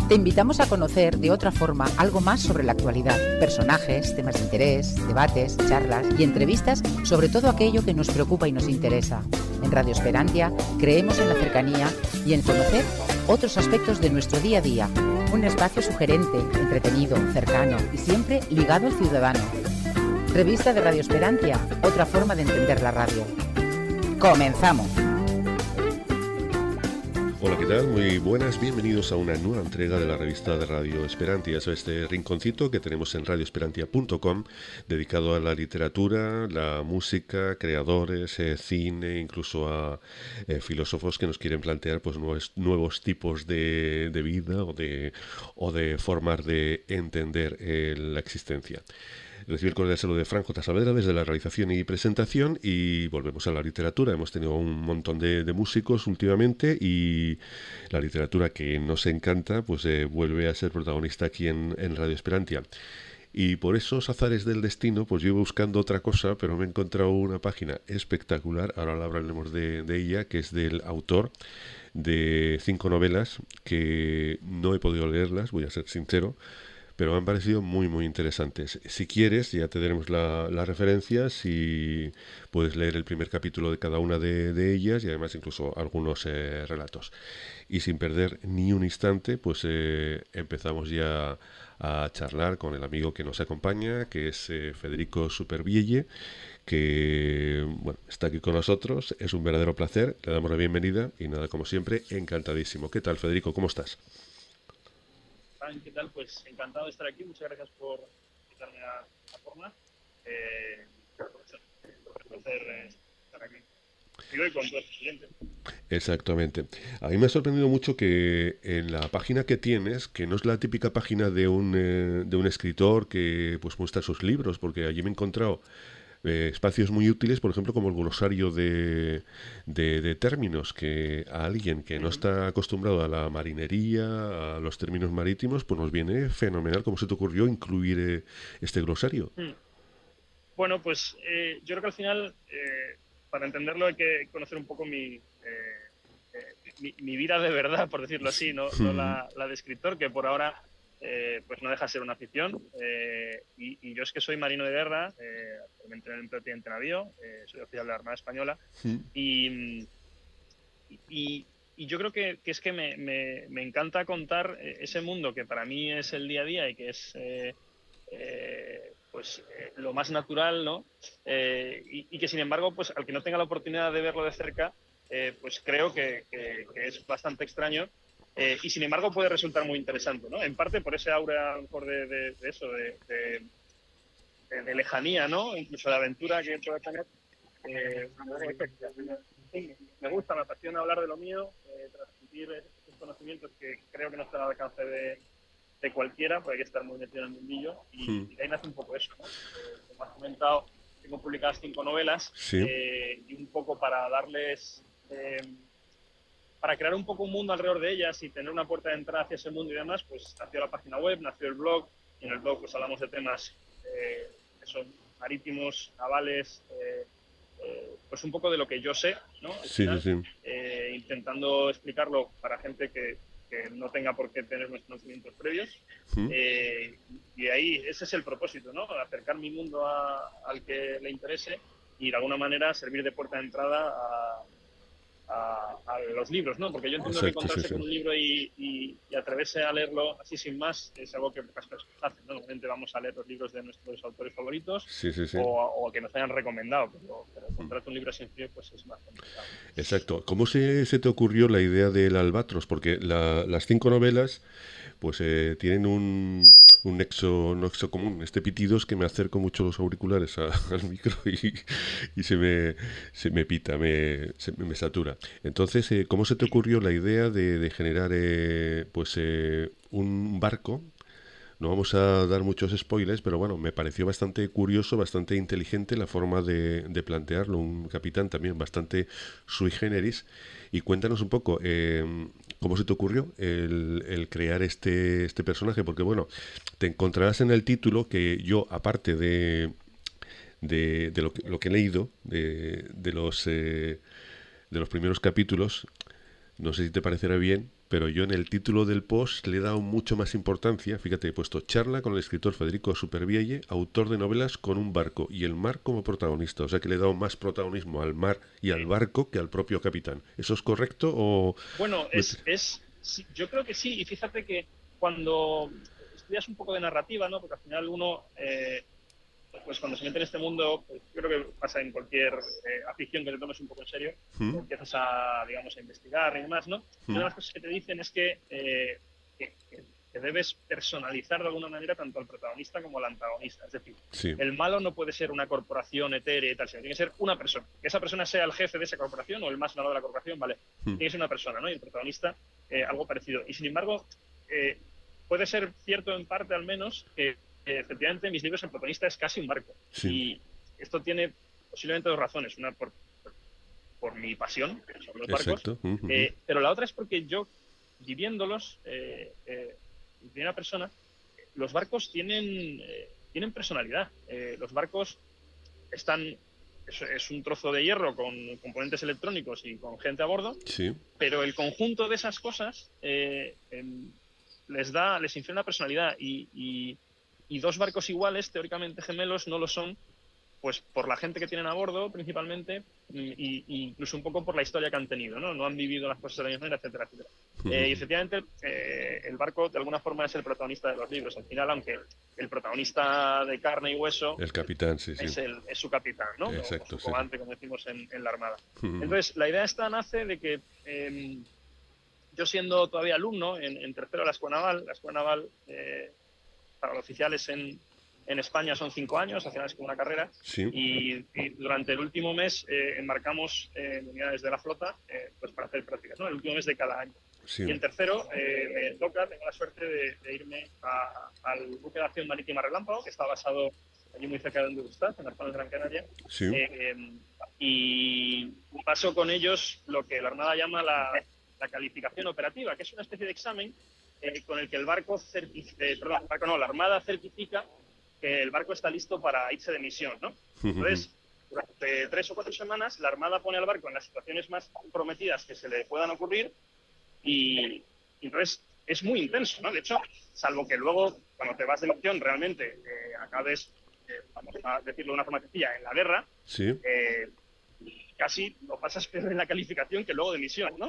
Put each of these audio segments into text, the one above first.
Te invitamos a conocer de otra forma algo más sobre la actualidad, personajes, temas de interés, debates, charlas y entrevistas sobre todo aquello que nos preocupa y nos interesa. En Radio Esperantia creemos en la cercanía y en conocer otros aspectos de nuestro día a día. Un espacio sugerente, entretenido, cercano y siempre ligado al ciudadano. Revista de Radio Esperantia, otra forma de entender la radio. ¡Comenzamos! Hola, ¿qué tal? Muy buenas, bienvenidos a una nueva entrega de la revista de Radio Esperantia. Es este rinconcito que tenemos en radioesperantia.com dedicado a la literatura, la música, creadores, cine, incluso a filósofos que nos quieren plantear pues nuevos tipos de vida o de formas de entender la existencia. Recibe el cordial saludo de Fran J. Saavedra desde la realización y presentación y volvemos a la literatura. Hemos tenido un montón de músicos últimamente y la literatura que nos encanta pues vuelve a ser protagonista aquí en Radio Esperantia. Y por esos azares del destino pues yo iba buscando otra cosa, pero me he encontrado una página espectacular, ahora hablaremos de ella, que es del autor de 5 novelas que no he podido leerlas, voy a ser sincero, pero me han parecido muy muy interesantes. Si quieres, ya te daremos las referencias y puedes leer el primer capítulo de cada una de ellas y además incluso algunos relatos. Y sin perder ni un instante, pues empezamos ya a charlar con el amigo que nos acompaña, que es Federico Supervielle, que bueno, está aquí con nosotros. Es un verdadero placer, le damos la bienvenida y nada, como siempre, encantadísimo. ¿Qué tal, Federico? ¿Cómo estás? ¿Qué tal? Pues encantado de estar aquí. Muchas gracias por invitarme a la forma. Un placer estar aquí. Y hoy con todos los clientes. Exactamente. A mí me ha sorprendido mucho que en la página que tienes, que no es la típica página de un escritor que pues muestra sus libros, porque allí me he encontrado espacios muy útiles, por ejemplo, como el glosario de términos, que a alguien que no está acostumbrado a la marinería, a los términos marítimos, pues nos viene fenomenal. ¿Cómo se te ocurrió incluir este glosario? Bueno, pues yo creo que al final, para entenderlo, hay que conocer un poco mi vida de verdad, por decirlo así, no la de escritor, que por ahora pues no deja de ser una afición. Y yo es que soy marino de guerra, actualmente en el navío, soy oficial de la Armada Española. Y yo creo que es que me encanta contar ese mundo que para mí es el día a día y que es lo más natural, ¿no? Y que sin embargo, pues al que no tenga la oportunidad de verlo de cerca, pues creo que es bastante extraño. Y sin embargo puede resultar muy interesante, ¿no? En parte por ese aura a lo mejor de eso, de lejanía, ¿no? Incluso de aventura que puede tener. Me gusta, me apasiona hablar de lo mío, transmitir esos conocimientos que creo que no están al alcance de cualquiera, porque hay que estar muy metido en el mundillo, y de ahí nace un poco eso, ¿no? Como has comentado, tengo publicadas 5 novelas, sí. Y un poco para darles... para crear un poco un mundo alrededor de ellas y tener una puerta de entrada hacia ese mundo y demás, pues nació la página web, nació el blog, y en el blog pues hablamos de temas que son marítimos, navales, pues un poco de lo que yo sé, ¿no? Sí. Intentando explicarlo para gente que no tenga por qué tener nuestros conocimientos previos. Y ahí ese es el propósito, ¿no? Acercar mi mundo al que le interese y de alguna manera servir de puerta de entrada a los libros, ¿no? Porque yo entiendo que encontrarse con un libro y atreverse a leerlo así sin más es algo que pocas personas hacen, ¿no? Normalmente vamos a leer los libros de nuestros autores favoritos o que nos hayan recomendado, pero encontrarte un libro sencillo pues es más complicado. Exacto. ¿Cómo se te ocurrió la idea del Albatros? Porque las 5 novelas pues tienen un nexo común. Este pitido es que me acerco mucho los auriculares al micro y se me pita, se me satura. Entonces, ¿cómo se te ocurrió la idea de generar un barco? No vamos a dar muchos spoilers, pero bueno, me pareció bastante curioso, bastante inteligente la forma de plantearlo. Un capitán también bastante sui generis. Y cuéntanos un poco cómo se te ocurrió el crear este personaje, porque bueno, te encontrarás en el título que yo, aparte de lo que he leído, de los primeros capítulos, no sé si te parecerá bien pero yo en el título del post le he dado mucho más importancia. Fíjate, he puesto charla con el escritor Federico Supervielle, autor de novelas con un barco y el mar como protagonista. O sea que le he dado más protagonismo al mar y al barco que al propio capitán. ¿Eso es correcto o...? Bueno, sí, yo creo que sí. Y fíjate que cuando estudias un poco de narrativa, ¿no? Porque al final uno... pues cuando se mete en este mundo, pues yo creo que pasa en cualquier afición que te tomes un poco en serio, empiezas a, digamos, a investigar y demás, ¿no? Y una de las cosas que te dicen es que debes personalizar de alguna manera tanto al protagonista como al antagonista. Es decir, el malo no puede ser una corporación etérea y tal, sino tiene que ser una persona. Que esa persona sea el jefe de esa corporación o el más malo de la corporación, vale. Tiene que ser una persona, ¿no? Y el protagonista, algo parecido. Y sin embargo, puede ser cierto en parte al menos que efectivamente en mis libros el protagonista es casi un barco. Sí. Y esto tiene posiblemente dos razones. Una por mi pasión sobre los barcos, pero la otra es porque yo, viviéndolos en primera persona, los barcos tienen personalidad. Los barcos están... Es un trozo de hierro con componentes electrónicos y con gente a bordo, pero el conjunto de esas cosas les infiere una personalidad y dos barcos iguales, teóricamente gemelos, no lo son, pues por la gente que tienen a bordo principalmente y incluso un poco por la historia que han tenido, ¿no? No han vivido las cosas de la misma manera, etcétera, etcétera. Y efectivamente el barco de alguna forma es el protagonista de los libros. Al final, aunque el protagonista de carne y hueso, el capitán, es su capitán, ¿no? Exacto, o su comandante, como decimos en la Armada. Entonces, la idea esta nace de que yo siendo todavía alumno en tercero de la Escuela Naval, para los oficiales en España son 5 años, al final es como una carrera, y durante el último mes embarcamos en unidades de la flota pues para hacer prácticas, ¿no? El último mes de cada año. Y en tercero me toca, tengo la suerte de irme al buque de acción marítima Relámpago, que está basado allí muy cerca de donde estás, en las Palmas de Gran Canaria, y paso con ellos lo que la Armada llama la calificación operativa, que es una especie de examen con el que la Armada certifica que el barco está listo para irse de misión, ¿no? Entonces, durante 3 o 4 semanas, la Armada pone al barco en las situaciones más comprometidas que se le puedan ocurrir y entonces es muy intenso, ¿no? De hecho, salvo que luego, cuando te vas de misión, realmente acabes, vamos a decirlo de una forma sencilla, en la guerra, casi lo pasas peor en la calificación que luego de misión, ¿no?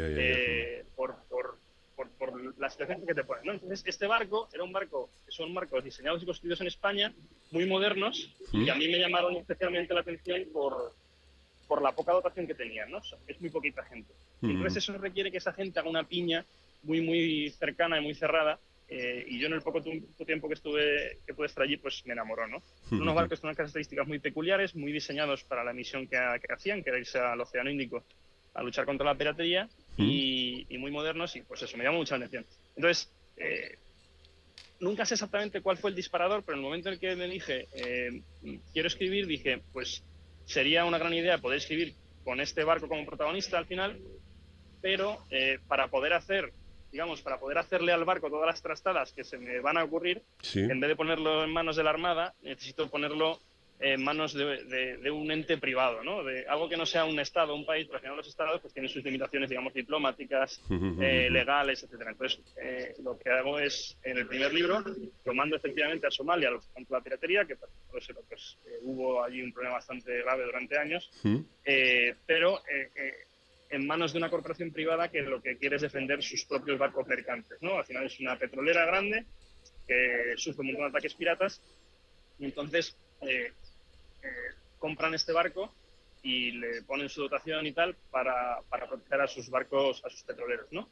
Por las situaciones que te ponen, ¿no? Entonces, este barco son barcos diseñados y construidos en España, muy modernos, y a mí me llamaron especialmente la atención por la poca dotación que tenían, ¿no? Es muy poquita gente. Entonces, eso requiere que esa gente haga una piña muy, muy cercana y muy cerrada, y yo en el poco tiempo que pude estar allí, pues me enamoró, ¿no? Son unos barcos con unas características muy peculiares, muy diseñados para la misión que hacían, que era irse al Océano Índico a luchar contra la piratería, y muy modernos, y pues eso, me llamó mucha atención. Entonces, nunca sé exactamente cuál fue el disparador, pero en el momento en el que me dije, quiero escribir, dije, pues sería una gran idea poder escribir con este barco como protagonista al final, pero para poder hacerle al barco todas las trastadas que se me van a ocurrir, en vez de ponerlo en manos de la Armada, necesito ponerlo en manos de un ente privado, ¿no? De algo que no sea un Estado, un país, porque al final los Estados pues tienen sus limitaciones, digamos, diplomáticas, legales, etcétera. Entonces, lo que hago es, en el primer libro, lo mando efectivamente a Somalia contra la piratería, que pues, hubo allí un problema bastante grave durante años, pero en manos de una corporación privada que lo que quiere es defender sus propios barcos mercantes, ¿no? Al final es una petrolera grande que sufre un montón de ataques piratas, y entonces compran este barco y le ponen su dotación y tal para proteger a sus barcos, a sus petroleros, ¿no?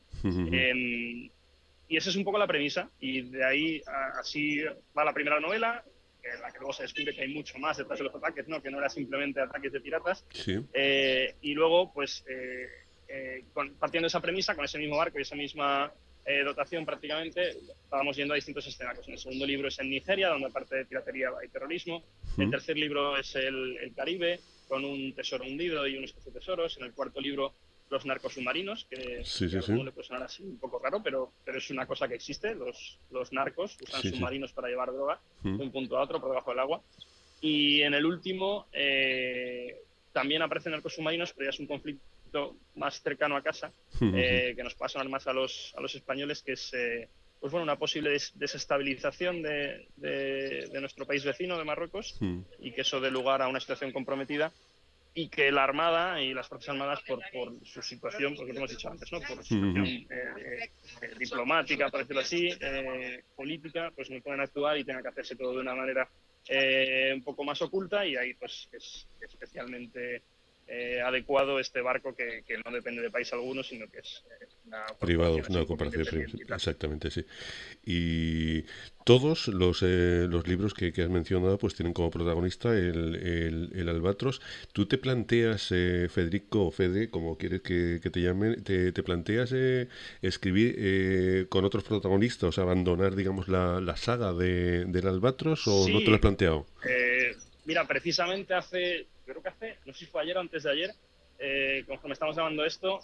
Y esa es un poco la premisa, y de ahí así va la primera novela, en la que luego se descubre que hay mucho más detrás de los ataques, ¿no? Que no era simplemente ataques de piratas. Y luego, pues, partiendo de esa premisa, con ese mismo barco y esa misma dotación prácticamente, estábamos yendo a distintos escenarios. En el segundo libro es en Nigeria, donde aparte de piratería hay terrorismo. El tercer libro es el Caribe, con un tesoro hundido y unos tesoros. En el cuarto libro, los narcos submarinos, que a alguno le puede sonar así un poco raro, pero es una cosa que existe. Los narcos usan submarinos para llevar droga de un punto a otro por debajo del agua. Y en el último también aparecen narcos submarinos, pero ya es un conflicto concepto más cercano a casa, que nos pueda sonar más a los españoles, que es pues bueno, una posible desestabilización de nuestro país vecino, de Marruecos, y que eso dé lugar a una situación comprometida, y que la Armada y las Fuerzas Armadas, por su situación, porque lo hemos dicho antes, ¿no? Por su situación diplomática, por decirlo así, política, pues no pueden actuar y tenga que hacerse todo de una manera un poco más oculta, y ahí pues es especialmente adecuado este barco que no depende de país alguno, sino que es una Privado, corporación una así, como comparación, independiente y tal. exactamente, sí. Y todos los libros que has mencionado pues tienen como protagonista el albatros. ¿Tú te planteas, Federico o Fede, como quieres que te llamen, te planteas escribir con otros protagonistas, abandonar, digamos, la saga del albatros, o no te lo has Sí, planteado? mira, precisamente no sé si fue ayer o antes de ayer, conforme estamos llamando esto,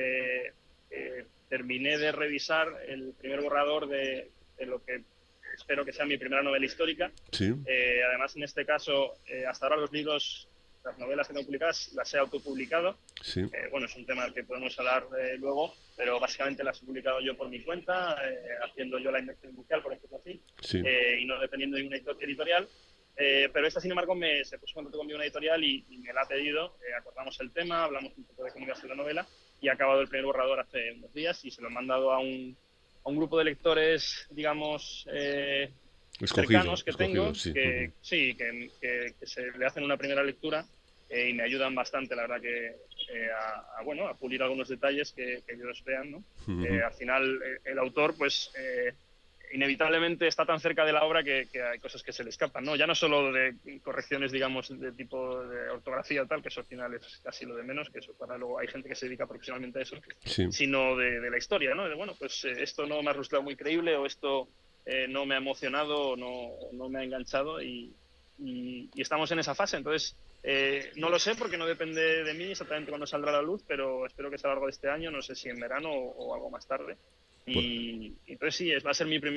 terminé de revisar el primer borrador de lo que espero que sea mi primera novela histórica. Sí, Además, en este caso, hasta ahora las novelas que tengo publicadas, las he autopublicado. sí, Bueno, es un tema del que podemos hablar luego, pero básicamente las he publicado yo por mi cuenta, haciendo yo la inversión inicial, por decirlo así, sí. y no dependiendo de una editorial. Pero esta, sin embargo, se puso en contacto conmigo una editorial y me la ha pedido. Acordamos el tema, hablamos un poco de cómo iba a ser la novela, y ha acabado el primer borrador hace unos días y se lo he mandado a un grupo de lectores, digamos, cercanos que Escogido, tengo, sí. que sí, que se le hacen una primera lectura, y me ayudan bastante, la verdad, que a pulir algunos detalles que ellos vean, ¿no? Al final, el autor, pues, inevitablemente está tan cerca de la obra que hay cosas que se le escapan, ¿no? Ya no solo de correcciones, digamos, de tipo de ortografía o tal, que eso al final es casi lo de menos, que eso para luego hay gente que se dedica profesionalmente a eso, Sí. sino de la historia, ¿no? De, bueno, pues esto no me ha resultado muy creíble, o esto no me ha emocionado, o no me ha enganchado, y estamos en esa fase. Entonces, no lo sé porque no depende de mí exactamente cuándo saldrá a la luz, pero espero que sea a lo largo de este año, no sé si en verano o algo más tarde. Bueno, Y entonces sí, va a ser mi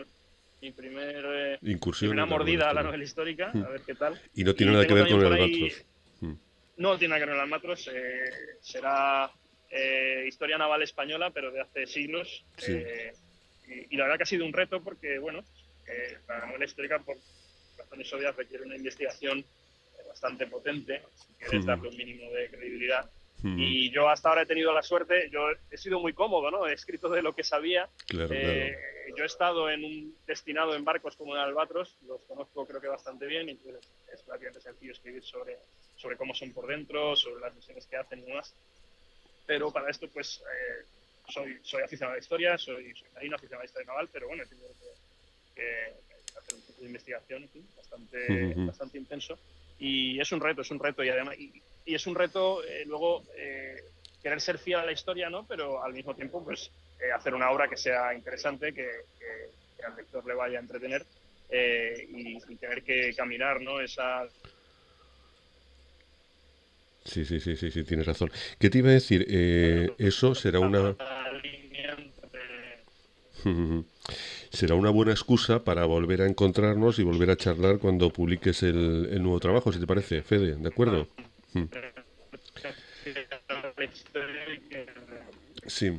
incursión primera en la novela mordida a la histórica. novela histórica, a ver qué tal. Y no tiene Y nada que tengo ver también con el por ahí, albatros. Mm. no tiene nada que ver con el Almatros, será historia naval española, pero de hace siglos. Sí. Y la verdad que ha sido un reto porque, bueno, la novela histórica, por razones obvias, requiere una investigación bastante potente, si quieres darle un mínimo de credibilidad. Y yo hasta ahora he tenido la suerte, yo he sido muy cómodo, ¿no? He escrito de lo que sabía. Claro, claro. Yo he estado destinado en barcos como en Albatros, los conozco creo que bastante bien, y entonces es relativamente sencillo escribir sobre cómo son por dentro, sobre las misiones que hacen y demás. Pero para esto, pues, soy aficionado a la historia, soy marino, aficionado a la historia naval, pero bueno, he tenido que hacer un poco de investigación, en fin, bastante intenso. Y es un reto, y además y es un reto luego querer ser fiel a la historia, ¿no? Pero al mismo tiempo, pues, hacer una obra que sea interesante, que al lector le vaya a entretener, y tener que caminar, ¿no? Esa... Sí, tienes razón. ¿Qué te iba a decir? Eso será una... será una buena excusa para volver a encontrarnos y volver a charlar cuando publiques el nuevo trabajo, si te parece, Fede, ¿de acuerdo? Sí,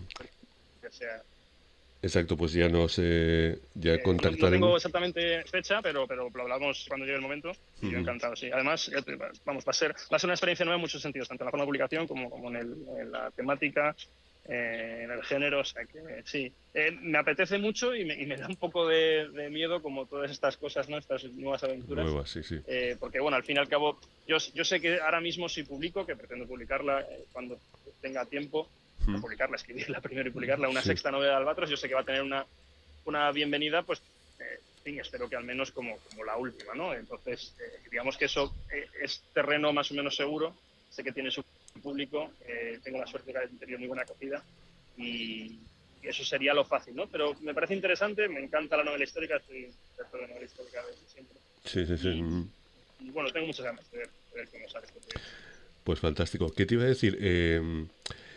exacto, pues ya ya No tengo contactaremos. exactamente fecha, pero lo hablamos cuando llegue el momento, y yo encantado, sí. Además, vamos, va a ser una experiencia nueva en muchos sentidos, tanto en la forma de publicación como en la temática, en el género, o sea que sí. Me apetece mucho y me da un poco de miedo, como todas estas cosas, ¿no? Estas nuevas aventuras. Nueva, sí. Porque, bueno, al fin y al cabo, yo sé que ahora mismo si publico, que pretendo publicarla cuando tenga tiempo, publicarla, escribirla primero y publicarla, una sexta novela de Albatros, yo sé que va a tener una bienvenida, pues, sí, espero que al menos como la última, ¿no? Entonces, digamos que eso es terreno más o menos seguro. Sé que tiene su público, tengo la suerte de haber tenido muy buena acogida, y eso sería lo fácil, ¿no? Pero me parece interesante, me encanta la novela histórica, soy lector de novela histórica desde siempre. Sí. Y bueno, tengo muchas ganas de ver cómo sale este proyecto. Pues fantástico. ¿Qué te iba a decir?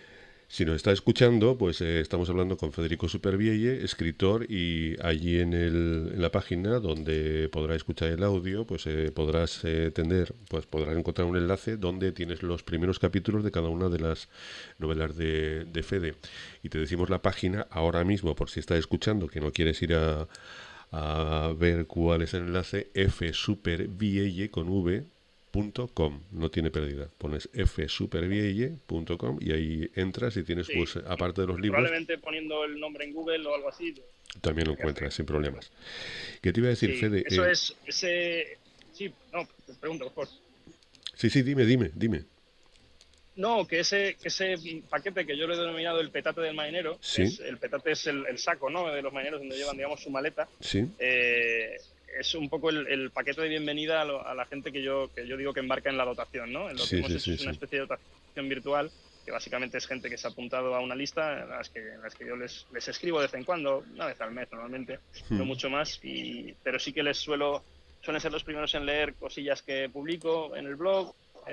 Si nos está escuchando, pues estamos hablando con Federico Supervielle, escritor, y allí en la página donde podrás escuchar el audio, pues podrás podrás encontrar un enlace donde tienes los primeros capítulos de cada una de las novelas de Fede. Y te decimos la página ahora mismo, por si estás escuchando, que no quieres ir a ver cuál es el enlace, fsupervielle con v.com, no tiene pérdida. Pones fsupervielle.com y ahí entras y tienes, pues, aparte de los libros... Probablemente poniendo el nombre en Google o algo así. También lo encuentras, sin problemas. ¿Qué te iba a decir, Sí, Fede? eso es... Sí, no, te pregunto, por favor. Sí, dime. No, que ese paquete que yo le he denominado el petate del marinero, ¿Sí? el petate es el saco, ¿no?, de los marineros donde llevan, digamos, su maleta. Sí. Es un poco el paquete de bienvenida a la gente que yo digo que embarca en la dotación, ¿no? En lo que hemos hecho es una especie de dotación virtual, que básicamente es gente que se ha apuntado a una lista en las que yo les escribo de vez en cuando, una vez al mes normalmente, no mucho más, pero sí que suelen ser los primeros en leer cosillas que publico en el blog.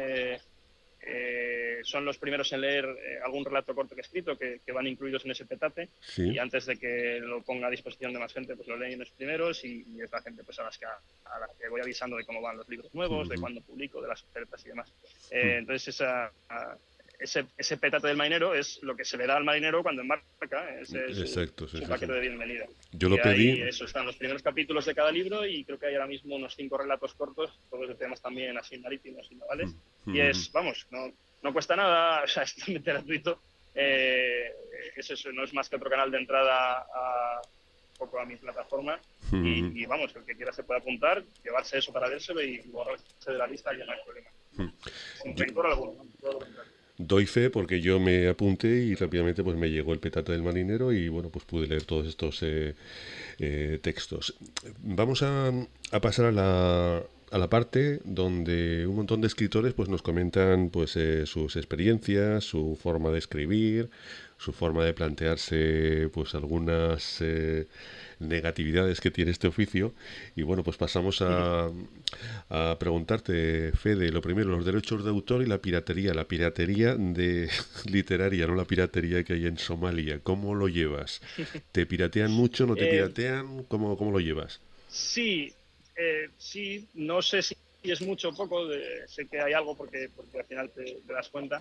Son los primeros en leer algún relato corto que he escrito que van incluidos en ese petate, y antes de que lo ponga a disposición de más gente, pues lo leen los primeros, y es la gente, pues, a las que voy avisando de cómo van los libros nuevos, de cuándo publico, de las ofertas y demás. Entonces ese petate del marinero es lo que se le da al marinero cuando embarca. Exacto, es un paquete de bienvenida. Yo lo pedí. Eso están los primeros capítulos de cada libro, y creo que hay ahora mismo unos 5 relatos cortos, todos de temas también así marítimos y navales. Y no cuesta nada, o sea, es totalmente gratuito. Eso no es más que otro canal de entrada un poco a mi plataforma. Y vamos, el que quiera se puede apuntar, llevarse eso para leérselo y borrarse de la lista, y no hay problema. Sin rencor alguno, ¿no? Doy fe porque yo me apunté y rápidamente pues me llegó el petate del marinero y bueno, pues pude leer todos estos textos. Vamos a pasar a la parte donde un montón de escritores pues nos comentan pues sus experiencias, su forma de escribir, su forma de plantearse pues algunas negatividades que tiene este oficio. Y bueno, pues pasamos a preguntarte, Fede, lo primero, los derechos de autor y la piratería literaria, no la piratería que hay en Somalia. ¿Cómo lo llevas? ¿Te piratean mucho, no te piratean? ¿Cómo lo llevas? Sí, no sé si es mucho o poco, sé que hay algo porque al final te das cuenta.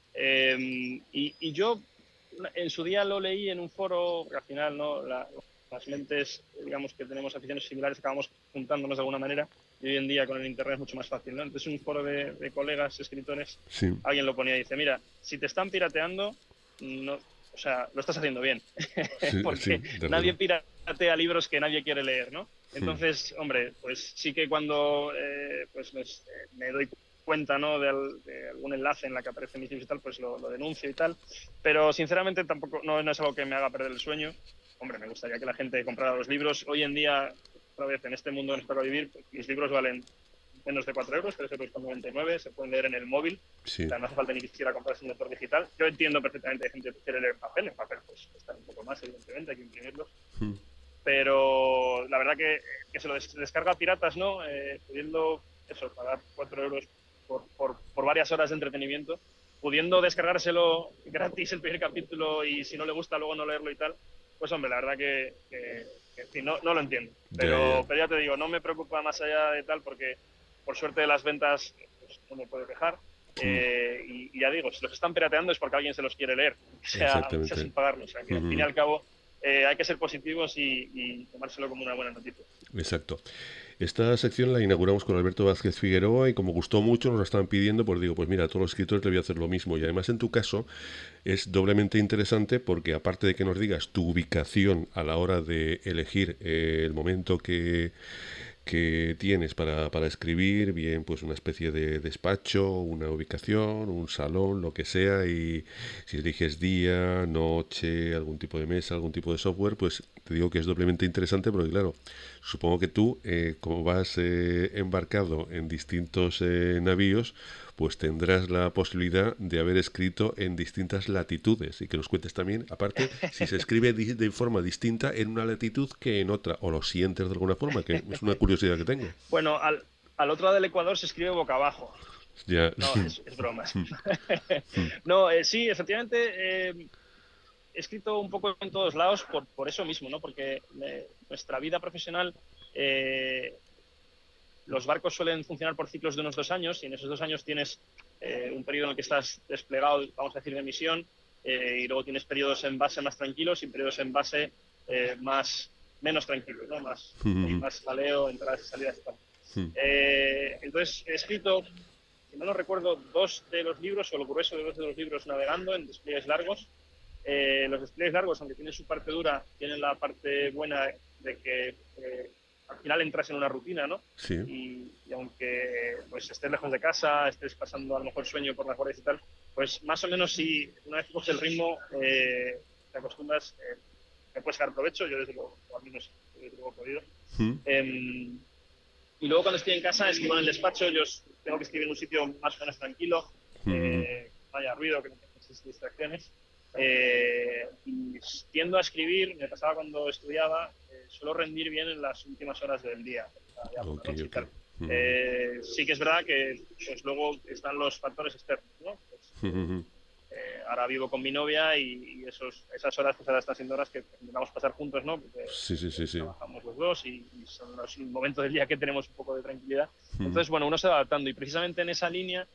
Y yo en su día lo leí en un foro, que al final, ¿no?, las mentes, digamos, que tenemos aficiones similares, acabamos juntándonos de alguna manera, y hoy en día con el internet es mucho más fácil, ¿no? Entonces, un foro de colegas escritores, alguien lo ponía y dice: mira, si te están pirateando, no, o sea, lo estás haciendo bien, porque nadie piratea libros que nadie quiere leer, ¿no? Entonces, hombre, pues sí que cuando me doy cuenta, ¿no?, de algún enlace en la que aparece mi sitio y tal, pues lo denuncio y tal, pero sinceramente tampoco no es algo que me haga perder el sueño. Hombre, me gustaría que la gente comprara los libros. Hoy en día, otra vez, en este mundo en el que toca vivir, pues, los libros valen menos de 4 euros, 3,99 €, se pueden leer en el móvil. O sea, no hace falta ni siquiera comprarse un lector digital. Yo entiendo perfectamente que hay gente que quiere leer en papel pues está un poco más, evidentemente, hay que imprimirlos. Pero la verdad que se lo descarga piratas, ¿no? Pudiendo pagar 4 euros por varias horas de entretenimiento, pudiendo descargárselo gratis el primer capítulo, y si no le gusta luego no leerlo y tal, pues hombre, la verdad que no lo entiendo. Pero ya te digo, no me preocupa más allá de tal, porque por suerte de las ventas pues, no me puedo quejar. Y ya digo, si los están pirateando es porque alguien se los quiere leer, sea sin pagarlo. O sea, que al fin y al cabo hay que ser positivos y tomárselo como una buena noticia. Exacto. Esta sección la inauguramos con Alberto Vázquez Figueroa y como gustó mucho nos la estaban pidiendo, pues digo, pues mira, a todos los escritores le voy a hacer lo mismo. Y además en tu caso es doblemente interesante porque aparte de que nos digas tu ubicación a la hora de elegir el momento que tienes para escribir, bien pues una especie de despacho, una ubicación, un salón, lo que sea, y si eliges día, noche, algún tipo de mesa, algún tipo de software, pues te digo que es doblemente interesante porque claro, supongo que tú, como vas embarcado en distintos navíos, pues tendrás la posibilidad de haber escrito en distintas latitudes y que nos cuentes también, aparte, si se escribe de forma distinta en una latitud que en otra, o lo sientes de alguna forma, que es una curiosidad que tengo. Bueno, al otro lado del Ecuador se escribe boca abajo. Ya. No, es broma. No, sí, efectivamente, he escrito un poco en todos lados por eso mismo, ¿no? Porque nuestra vida profesional, los barcos suelen funcionar por ciclos de unos 2 años, y en esos 2 años tienes un periodo en el que estás desplegado, vamos a decir, de misión, y luego tienes periodos en base más tranquilos y periodos en base menos tranquilos, ¿no? Más jaleo, entradas y salidas. Entonces he escrito, si no lo recuerdo, 2 de los libros, o lo grueso de 2 de los libros, navegando en despliegues largos. Los despliegues largos, aunque tienen su parte dura, tienen la parte buena de que al final entras en una rutina, ¿no? Sí. Y aunque pues estés lejos de casa, estés pasando a lo mejor sueño por las guardias y tal, pues más o menos si una vez que coges el ritmo, te acostumbras, te puedes sacar provecho. Yo desde luego, o al menos desde luego he podido. Y luego cuando estoy en casa, escribo en el despacho. Yo tengo que escribir en un sitio más o menos tranquilo, no haya ruido, que no tenga distracciones. Y tiendo a escribir, me pasaba cuando estudiaba, suelo rendir bien en las últimas horas del día. Okay. Sí que es verdad que pues, luego están los factores externos, ¿no? Pues, ahora vivo con mi novia y esas horas, pues ahora están siendo horas que intentamos pasar juntos, ¿no? Porque trabajamos los dos y son los momentos del día que tenemos un poco de tranquilidad. Entonces, bueno, uno se va adaptando, y precisamente en esa línea,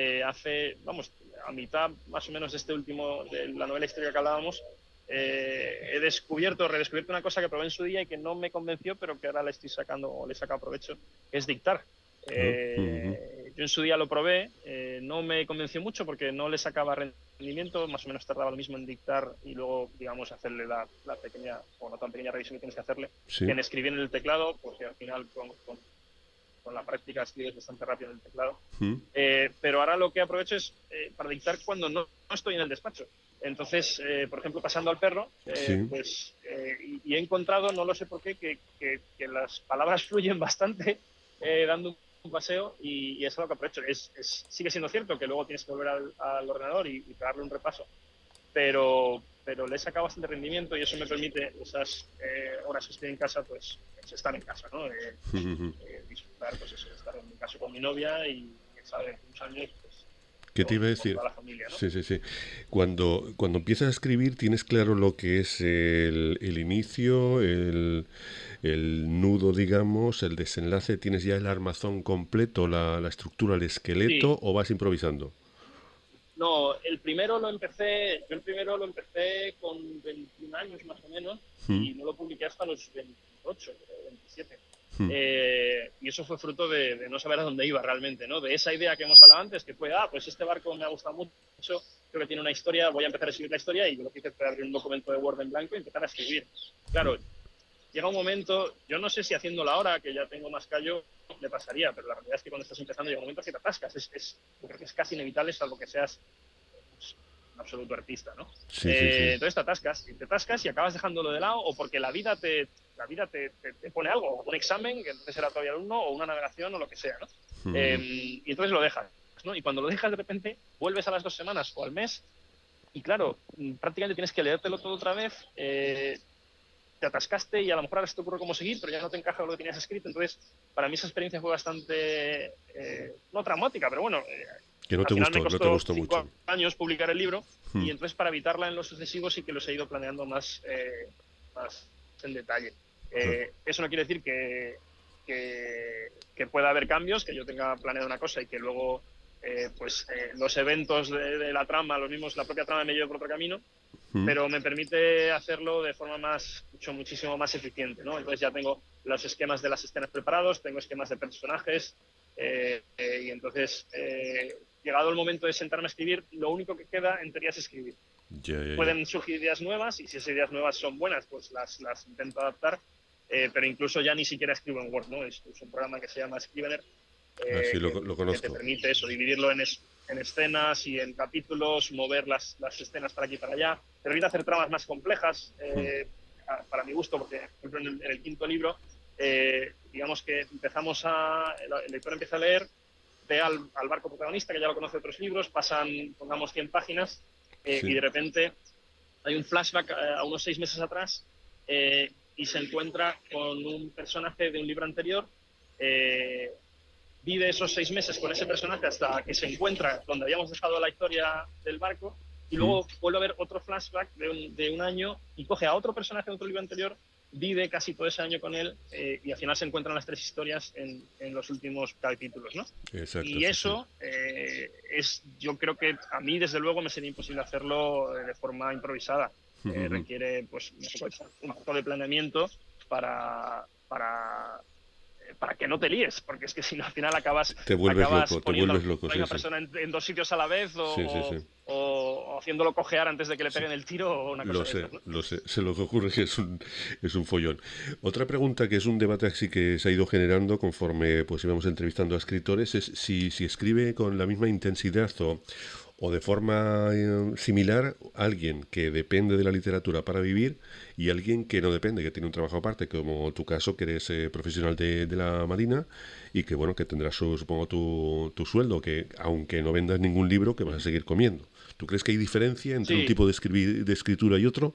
a mitad más o menos de la novela histórica que hablábamos, he redescubierto una cosa que probé en su día y que no me convenció, pero que ahora le estoy sacando, o le he sacado provecho, que es dictar. Yo en su día lo probé, no me convenció mucho porque no le sacaba rendimiento, más o menos tardaba lo mismo en dictar y luego, digamos, hacerle la pequeña, o no tan pequeña revisión que tienes que hacerle, que en escribir en el teclado, porque al final con la práctica escribes bastante rápido en el teclado. Pero ahora lo que aprovecho es para dictar cuando no estoy en el despacho. Entonces, por ejemplo, pasando al perro, y he encontrado, no lo sé por qué, que las palabras fluyen bastante dando un paseo, y eso es lo que aprovecho. Sigue siendo cierto que luego tienes que volver al ordenador y pegarle un repaso, pero le he sacado bastante rendimiento, y eso me permite esas horas que estoy en casa, pues estar en casa, ¿no? Disfrutar, pues eso, estar en mi casa con mi novia y saber unos años, pues, ¿qué te iba a decir? Toda la familia, ¿no? Sí. Cuando empiezas a escribir, ¿tienes claro lo que es el inicio, el nudo, digamos, el desenlace? ¿Tienes ya el armazón completo, la estructura, el esqueleto, o vas improvisando? No, yo el primero lo empecé con 21 años más o menos, y no lo publiqué hasta los 28, 27. Y eso fue fruto de no saber a dónde iba realmente, ¿no? De esa idea que hemos hablado antes, que fue, pues este barco me ha gustado mucho, creo que tiene una historia, voy a empezar a escribir la historia, y yo lo que hice fue abrir un documento de Word en blanco y empezar a escribir. Claro, llega un momento, yo no sé si haciéndolo ahora, que ya tengo más callo, le pasaría, pero la realidad es que cuando estás empezando llega un momento que te atascas. Yo creo que es casi inevitable, salvo que seas un absoluto artista, ¿no? Sí. Entonces te atascas y acabas dejándolo de lado, o porque la vida te pone algo, un examen, que entonces era todavía alumno, o una navegación, o lo que sea, ¿no? Y entonces lo dejas, ¿no? Y cuando lo dejas, de repente vuelves a las 2 semanas o al mes, y claro, prácticamente tienes que leértelo todo otra vez. Te atascaste y a lo mejor ahora se te ocurre cómo seguir, pero ya no te encaja lo que tenías escrito. Entonces, para mí esa experiencia fue bastante, no traumática, pero bueno, que no te gustó 5 años publicar el libro, y entonces para evitarla en los sucesivos sí que los he ido planeando más en detalle. Eso no quiere decir que pueda haber cambios, que yo tenga planeado una cosa y que luego los eventos de la trama, la propia trama me lleve por otro camino, pero me permite hacerlo de forma muchísimo más eficiente, ¿no? Entonces ya tengo los esquemas de las escenas preparados, tengo esquemas de personajes, y entonces, llegado el momento de sentarme a escribir, lo único que queda en teoría es escribir. Pueden surgir ideas nuevas, y si esas ideas nuevas son buenas, pues las intento adaptar, pero incluso ya ni siquiera escribo en Word, ¿no? Es un programa que se llama Scrivener, sí, lo conozco. que te permite eso, dividirlo en escenas y en capítulos, mover las escenas para aquí y para allá. Te permite hacer tramas más complejas, para mi gusto, porque, por ejemplo, en el 5.º libro, digamos que el lector empieza a leer, ve al barco protagonista, que ya lo conoce de otros libros, pasan, pongamos, 100 páginas, y de repente hay un flashback a unos 6 meses atrás, y se encuentra con un personaje de un libro anterior, vive esos 6 meses con ese personaje hasta que se encuentra donde habíamos dejado la historia del barco, y luego vuelve a ver otro flashback de un año y coge a otro personaje de otro libro anterior, vive casi todo ese año con él, y al final se encuentran las 3 historias en los últimos capítulos, ¿no? Exacto, y eso yo creo que a mí desde luego me sería imposible hacerlo de forma improvisada. Requiere pues un poco de planeamiento para que no te líes, porque es que si no al final acabas poniendo a una persona en 2 sitios a la vez o haciéndolo cojear antes de que le peguen el tiro o una cosa de estas, ¿no? Lo sé, lo que ocurre es que es un follón. Otra pregunta que es un debate así que se ha ido generando conforme pues íbamos entrevistando a escritores es si escribe con la misma intensidad o de forma similar alguien que depende de la literatura para vivir y alguien que no depende, que tiene un trabajo aparte, como tu caso, que eres profesional de la Marina y que bueno, que tendrás supongo tu sueldo, que aunque no vendas ningún libro, que vas a seguir comiendo. ¿Tú crees que hay diferencia entre un tipo de escritura y otro?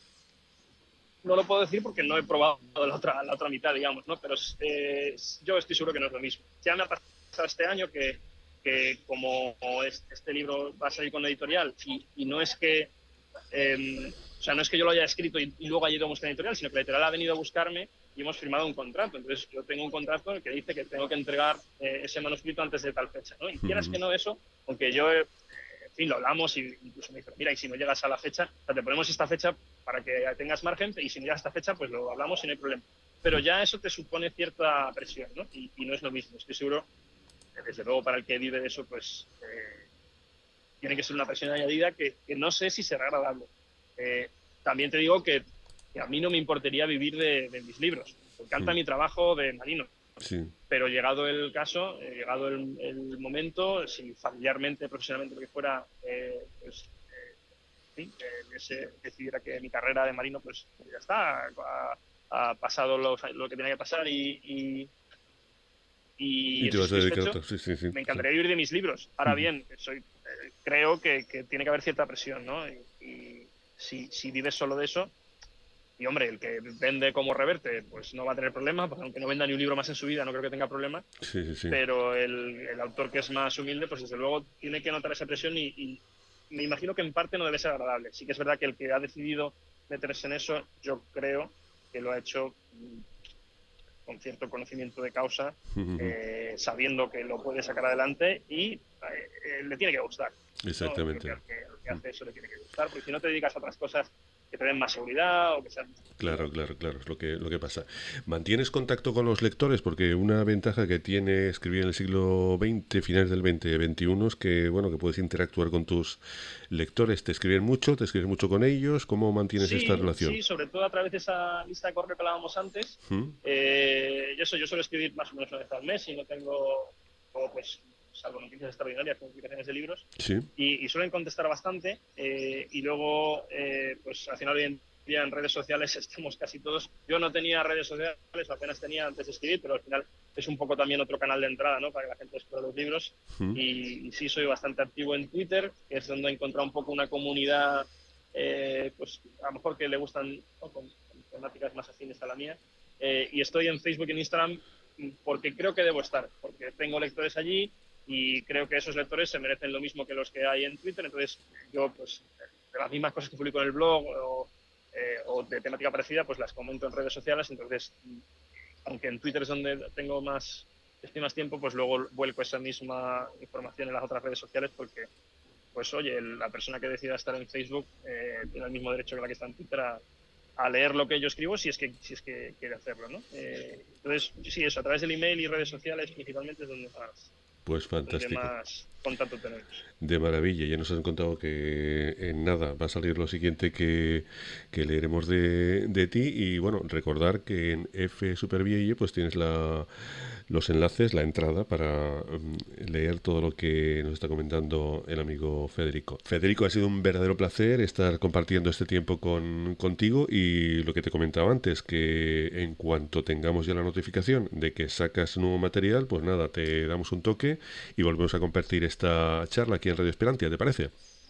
No lo puedo decir porque no he probado la otra mitad, digamos, ¿no? Pero yo estoy seguro que no es lo mismo. Ya me ha pasado este año que como este libro va a salir con la editorial y no es que no es que yo lo haya escrito y luego haya ido a buscar la editorial, sino que la editorial ha venido a buscarme y hemos firmado un contrato. Entonces yo tengo un contrato en el que dice que tengo que entregar ese manuscrito antes de tal fecha, ¿no? Y quieras que no eso, aunque yo en fin, lo hablamos y incluso me dijo, mira, y si no llegas a la fecha, o sea, te ponemos esta fecha para que tengas margen, y si no llegas a esta fecha, pues lo hablamos y no hay problema. Pero ya eso te supone cierta presión, ¿no? Y no es lo mismo. Estoy seguro, desde luego para el que vive de eso, pues tiene que ser una presión añadida que no sé si será agradable. También te digo que a mí no me importaría vivir de mis libros. Me encanta mi trabajo de marino. Sí. Pero llegado el caso, llegado el momento, si familiarmente, profesionalmente, lo que fuera, decidiera que mi carrera de marino, pues ya está, ha pasado lo que tenía que pasar y te vas a dedicar a otro. Sí. Me encantaría vivir de mis libros. Ahora bien, creo que tiene que haber cierta presión, ¿no? Y si vives solo de eso, y hombre, el que vende como Reverte, pues no va a tener problema, porque aunque no venda ni un libro más en su vida, no creo que tenga problema. Sí. Pero el autor que es más humilde, pues desde luego tiene que notar esa presión y me imagino que en parte no debe ser agradable. Sí que es verdad que el que ha decidido meterse en eso, yo creo que lo ha hecho con cierto conocimiento de causa, sabiendo que lo puede sacar adelante y le tiene que gustar. Exactamente. ¿No? El que hace eso le tiene que gustar, porque si no te dedicas a otras cosas que te den más seguridad o que sean... Claro, es lo que pasa. ¿Mantienes contacto con los lectores? Porque una ventaja que tiene escribir en el siglo XX, finales del XX, XXI, es que, bueno, que puedes interactuar con tus lectores. ¿Te escriben mucho? ¿Te escribes mucho con ellos? ¿Cómo mantienes esta relación? Sí, sobre todo a través de esa lista de correo que hablábamos antes. Yo suelo escribir más o menos una vez al mes y no tengo, pues, salvo noticias extraordinarias como publicaciones de libros, y suelen contestar bastante, y luego pues al final hoy en día en redes sociales estamos casi todos. Yo no tenía redes sociales, apenas tenía antes de escribir, pero al final es un poco también otro canal de entrada, ¿no? Para que la gente explore los libros, y sí soy bastante activo en Twitter, que es donde he encontrado un poco una comunidad pues a lo mejor que le gustan, ¿no? con temáticas más afines a la mía, y estoy en Facebook y en Instagram porque creo que debo estar, porque tengo lectores allí y creo que esos lectores se merecen lo mismo que los que hay en Twitter. Entonces yo, pues, de las mismas cosas que publico en el blog o de temática parecida, pues las comento en redes sociales. Entonces, aunque en Twitter es donde tengo más tiempo, pues luego vuelco esa misma información en las otras redes sociales porque, pues oye, la persona que decida estar en Facebook tiene el mismo derecho que la que está en Twitter a leer lo que yo escribo si es que quiere hacerlo, ¿no? Entonces, sí, eso, a través del email y redes sociales principalmente es donde más... Pues fantástico. Más contacto tenemos. De maravilla. Ya nos han contado que en nada va a salir lo siguiente que leeremos de ti. Y bueno, recordar que en F Supervielle pues tienes los enlaces, la entrada para leer todo lo que nos está comentando el amigo Federico. Federico, ha sido un verdadero placer estar compartiendo este tiempo contigo, y lo que te comentaba antes, que en cuanto tengamos ya la notificación de que sacas nuevo material, pues nada, te damos un toque y volvemos a compartir esta charla aquí en Radio Esperantia, ¿te parece?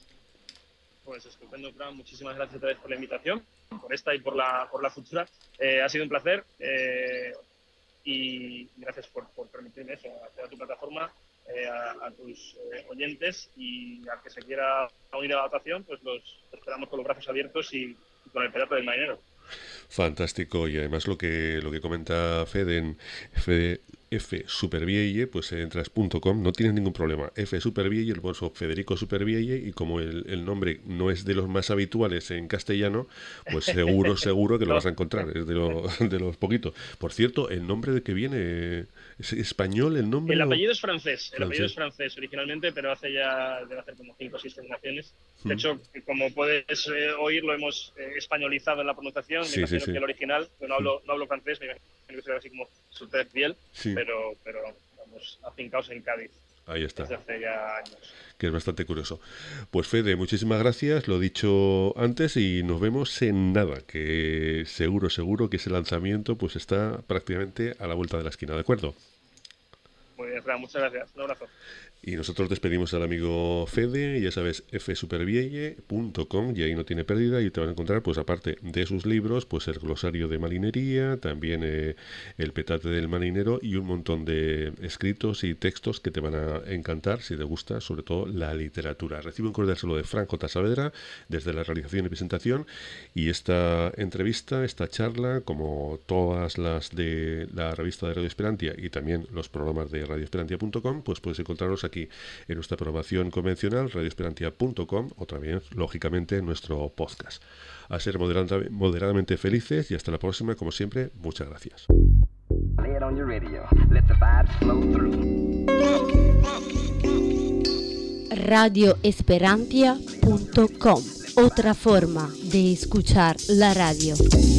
Pues estupendo, Fran. Muchísimas gracias otra vez por la invitación, por esta y por la futura. Ha sido un placer. y gracias por permitirme eso, hacer a tu plataforma, a tus oyentes, y al que se quiera unir a la adaptación, pues los esperamos con los brazos abiertos y con el pedazo del marinero. Fantástico, y además lo que comenta Fede en F Supervielle, pues entras .com, no tienes ningún problema. F Supervielle, el bolso Federico Supervielle, y como el nombre no es de los más habituales en castellano, pues seguro que lo vas a encontrar, es de los poquitos. Por cierto, el nombre de que viene, ¿es español el nombre? El apellido es francés, originalmente, pero debe hacer como 5 o 6 generaciones. De hecho, como puedes oír, lo hemos españolizado en la pronunciación. Me imagino que el original, yo no hablo francés, me imagino que será así como super piel, pero vamos afincados en Cádiz. Ahí está. Desde hace ya años. Que es bastante curioso. Pues Fede, muchísimas gracias, lo dicho antes, y nos vemos en nada, que seguro que ese lanzamiento pues está prácticamente a la vuelta de la esquina, ¿de acuerdo? Muy bien, Fran, muchas gracias. Un abrazo. Y nosotros despedimos al amigo Fede, ya sabes, fsupervielle.com, y ahí no tiene pérdida, y te van a encontrar, pues aparte de sus libros, pues el glosario de marinería, también el petate del marinero, y un montón de escritos y textos que te van a encantar si te gusta, sobre todo la literatura. Recibe un cordial saludo de Fran J. Saavedra, desde la realización y presentación, y esta entrevista, esta charla, como todas las de la revista de Radio Esperantia y también los programas de radioesperantia.com, pues puedes encontrarlos aquí en nuestra programación convencional, radioesperantia.com, o también, lógicamente, en nuestro podcast. A ser moderadamente felices, y hasta la próxima, como siempre, muchas gracias. Radioesperantia.com, otra forma de escuchar la radio.